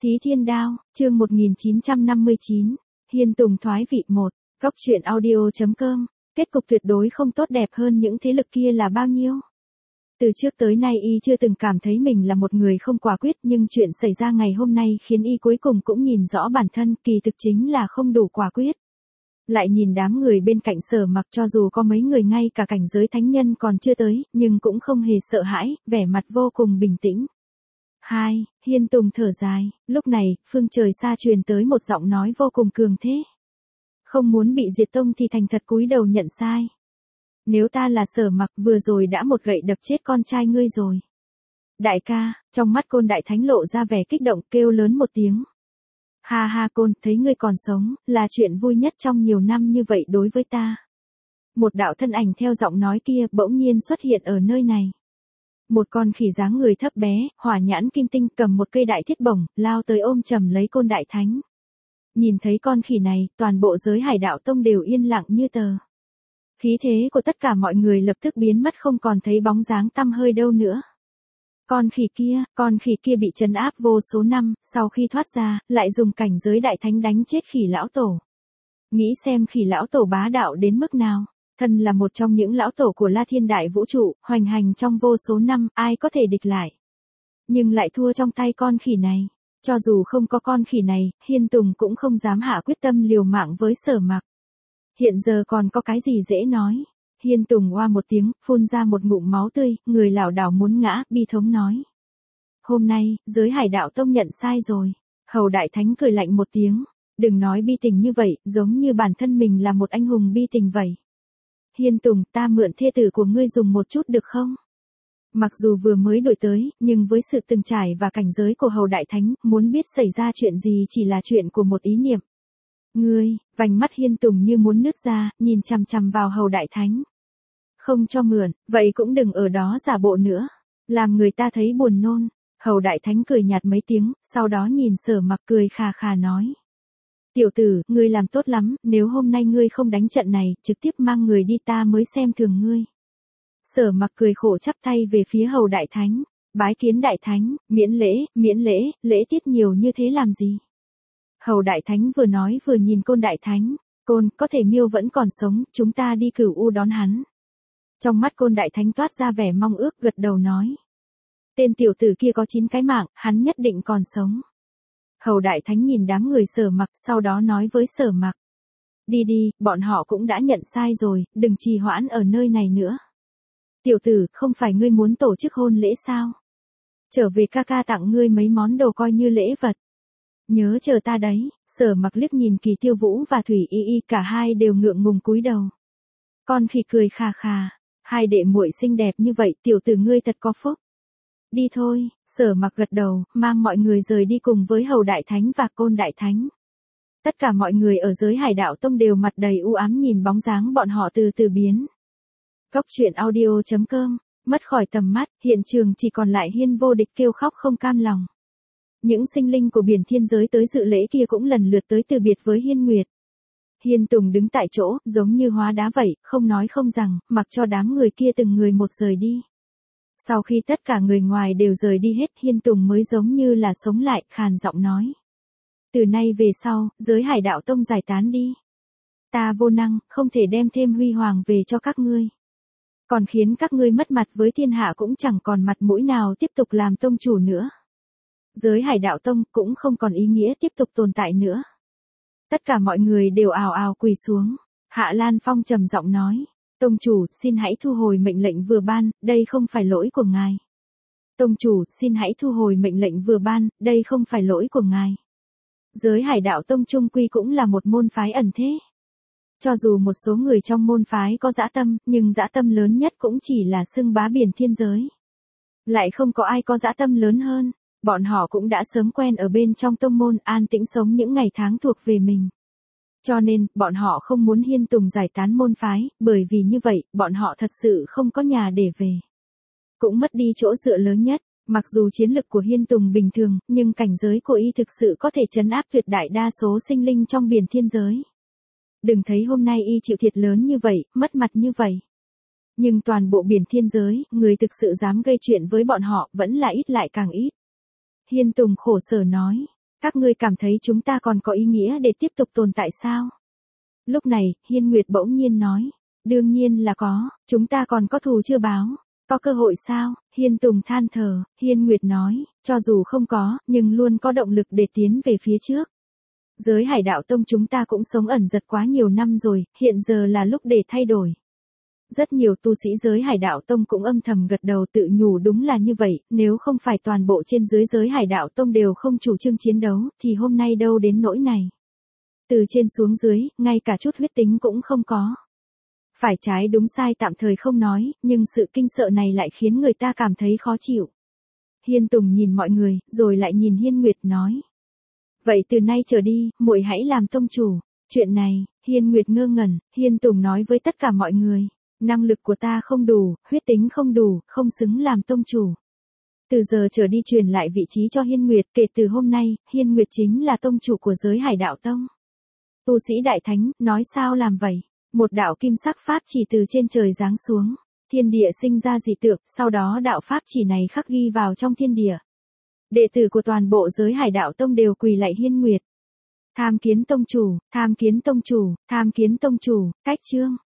Thí Thiên Đao, chương 1959, Hiên Tùng thoái vị 1, Góc truyện audio.com, kết cục tuyệt đối không tốt đẹp hơn những thế lực kia là bao nhiêu. Từ trước tới nay y chưa từng cảm thấy mình là một người không quả quyết, nhưng chuyện xảy ra ngày hôm nay khiến y cuối cùng cũng nhìn rõ bản thân kỳ thực chính là không đủ quả quyết. Lại nhìn đám người bên cạnh Sở Mặc, cho dù có mấy người ngay cả cảnh giới thánh nhân còn chưa tới, nhưng cũng không hề sợ hãi, vẻ mặt vô cùng bình tĩnh. Hiên Tùng thở dài, lúc này, phương trời xa truyền tới một giọng nói vô cùng cường thế. Không muốn bị diệt tông thì thành thật cúi đầu nhận sai. Nếu ta là Sở Mặc, vừa rồi đã một gậy đập chết con trai ngươi rồi. Đại ca, trong mắt Côn Đại Thánh lộ ra vẻ kích động, kêu lớn một tiếng. Ha ha Côn, thấy ngươi còn sống, là chuyện vui nhất trong nhiều năm như vậy đối với ta. Một đạo thân ảnh theo giọng nói kia bỗng nhiên xuất hiện ở nơi này. Một con khỉ dáng người thấp bé, hỏa nhãn kim tinh, cầm một cây đại thiết bổng, lao tới ôm chầm lấy Côn Đại Thánh. Nhìn thấy con khỉ này, toàn bộ giới Hải Đạo Tông đều yên lặng như tờ. Khí thế của tất cả mọi người lập tức biến mất, không còn thấy bóng dáng tăm hơi đâu nữa. Con khỉ kia bị trấn áp vô số năm, sau khi thoát ra, lại dùng cảnh giới đại thánh đánh chết khỉ lão tổ. Nghĩ xem khỉ lão tổ bá đạo đến mức nào. Thân là một trong những lão tổ của La Thiên Đại Vũ Trụ, hoành hành trong vô số năm, ai có thể địch lại. Nhưng lại thua trong tay con khỉ này. Cho dù không có con khỉ này, Hiên Tùng cũng không dám hạ quyết tâm liều mạng với Sở Mặc. Hiện giờ còn có cái gì dễ nói. Hiên Tùng oa một tiếng, phun ra một ngụm máu tươi, người lảo đảo muốn ngã, bi thống nói. Hôm nay, giới Hải Đạo Tông nhận sai rồi. Hầu Đại Thánh cười lạnh một tiếng. Đừng nói bi tình như vậy, giống như bản thân mình là một anh hùng bi tình vậy. Hiên Tùng, ta mượn thê tử của ngươi dùng một chút được không? Mặc dù vừa mới đổi tới, nhưng với sự từng trải và cảnh giới của Hầu Đại Thánh, muốn biết xảy ra chuyện gì chỉ là chuyện của một ý niệm. Ngươi, vành mắt Hiên Tùng như muốn nứt ra, nhìn chằm chằm vào Hầu Đại Thánh. Không cho mượn, vậy cũng đừng ở đó giả bộ nữa. Làm người ta thấy buồn nôn. Hầu Đại Thánh cười nhạt mấy tiếng, sau đó nhìn Sở Mặc cười khà khà nói. Tiểu tử, ngươi làm tốt lắm, nếu hôm nay ngươi không đánh trận này, trực tiếp mang người đi ta mới xem thường ngươi. Sở Mặc cười khổ chắp tay về phía Hầu Đại Thánh. Bái kiến Đại Thánh, miễn lễ tiết nhiều như thế làm gì? Hầu Đại Thánh vừa nói vừa nhìn Côn Đại Thánh. Côn, có thể Miêu vẫn còn sống, chúng ta đi Cửu U đón hắn. Trong mắt Côn Đại Thánh toát ra vẻ mong ước, gật đầu nói. Tên tiểu tử kia có 9 cái mạng, hắn nhất định còn sống. Hầu Đại Thánh nhìn đám người Sở Mặc, sau đó nói với Sở Mặc. Đi, bọn họ cũng đã nhận sai rồi, đừng trì hoãn ở nơi này nữa. Tiểu tử, không phải ngươi muốn tổ chức hôn lễ sao? Trở về ca ca tặng ngươi mấy món đồ coi như lễ vật. Nhớ chờ ta đấy. Sở Mặc liếc nhìn Kỳ Tiêu Vũ và Thủy Y Y, cả hai đều ngượng ngùng cúi đầu. Con khỉ cười khà khà. Hai đệ muội xinh đẹp như vậy, tiểu tử ngươi thật có phúc. Đi thôi. Sở Mặc gật đầu, mang mọi người rời đi cùng với Hầu Đại Thánh và Côn Đại Thánh. Tất cả mọi người ở giới Hải Đạo Tông đều mặt đầy u ám nhìn bóng dáng bọn họ từ từ biến. Góc truyện audio.com, mất khỏi tầm mắt, hiện trường chỉ còn lại Hiên Vô Địch kêu khóc không cam lòng. Những sinh linh của biển thiên giới tới dự lễ kia cũng lần lượt tới từ biệt với Hiên Nguyệt. Hiên Tùng đứng tại chỗ, giống như hóa đá vậy, không nói không rằng, mặc cho đám người kia từng người một rời đi. Sau khi tất cả người ngoài đều rời đi hết, Hiên Tùng mới giống như là sống lại, khàn giọng nói. Từ nay về sau, giới Hải Đạo Tông giải tán đi. Ta vô năng, không thể đem thêm huy hoàng về cho các ngươi. Còn khiến các ngươi mất mặt với thiên hạ, cũng chẳng còn mặt mũi nào tiếp tục làm tông chủ nữa. Giới Hải Đạo Tông cũng không còn ý nghĩa tiếp tục tồn tại nữa. Tất cả mọi người đều ào ào quỳ xuống. Hạ Lan Phong trầm giọng nói. Tông chủ, xin hãy thu hồi mệnh lệnh vừa ban, đây không phải lỗi của ngài. Tông chủ, xin hãy thu hồi mệnh lệnh vừa ban, đây không phải lỗi của ngài. Giới Hải Đạo Tông chung quy cũng là một môn phái ẩn thế. Cho dù một số người trong môn phái có dã tâm, nhưng dã tâm lớn nhất cũng chỉ là xưng bá biển thiên giới. Lại không có ai có dã tâm lớn hơn. Bọn họ cũng đã sớm quen ở bên trong tông môn, an tĩnh sống những ngày tháng thuộc về mình. Cho nên, bọn họ không muốn Hiên Tùng giải tán môn phái, bởi vì như vậy, bọn họ thật sự không có nhà để về. Cũng mất đi chỗ dựa lớn nhất. Mặc dù chiến lực của Hiên Tùng bình thường, nhưng cảnh giới của y thực sự có thể trấn áp tuyệt đại đa số sinh linh trong biển thiên giới. Đừng thấy hôm nay y chịu thiệt lớn như vậy, mất mặt như vậy. Nhưng toàn bộ biển thiên giới, người thực sự dám gây chuyện với bọn họ vẫn là ít lại càng ít. Hiên Tùng khổ sở nói. Các ngươi cảm thấy chúng ta còn có ý nghĩa để tiếp tục tồn tại sao? Lúc này, Hiên Nguyệt bỗng nhiên nói. Đương nhiên là có, chúng ta còn có thù chưa báo. Có cơ hội sao? Hiên Tùng than thở, Hiên Nguyệt nói, cho dù không có, nhưng luôn có động lực để tiến về phía trước. Giới Hải Đạo Tông chúng ta cũng sống ẩn dật quá nhiều năm rồi, hiện giờ là lúc để thay đổi. Rất nhiều tu sĩ giới Hải Đạo Tông cũng âm thầm gật đầu tự nhủ đúng là như vậy, nếu không phải toàn bộ trên dưới giới Hải Đạo Tông đều không chủ trương chiến đấu, thì hôm nay đâu đến nỗi này. Từ trên xuống dưới, ngay cả chút huyết tính cũng không có. Phải trái đúng sai tạm thời không nói, nhưng sự kinh sợ này lại khiến người ta cảm thấy khó chịu. Hiên Tùng nhìn mọi người, rồi lại nhìn Hiên Nguyệt nói. Vậy từ nay trở đi, muội hãy làm tông chủ. Chuyện này, Hiên Nguyệt ngơ ngẩn, Hiên Tùng nói với tất cả mọi người. Năng lực của ta không đủ, huyết tính không đủ, không xứng làm tông chủ. Từ giờ trở đi truyền lại vị trí cho Hiên Nguyệt, kể từ hôm nay, Hiên Nguyệt chính là tông chủ của giới Hải Đạo Tông. Tu sĩ Đại Thánh, nói sao làm vậy? Một đạo kim sắc pháp chỉ từ trên trời giáng xuống. Thiên địa sinh ra dị tượng, sau đó đạo pháp chỉ này khắc ghi vào trong thiên địa. Đệ tử của toàn bộ giới Hải Đạo Tông đều quỳ lạy Hiên Nguyệt. Tham kiến tông chủ, tham kiến tông chủ, tham kiến tông chủ, cách chương.